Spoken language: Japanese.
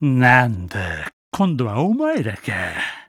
なんだ、今度はお前らか。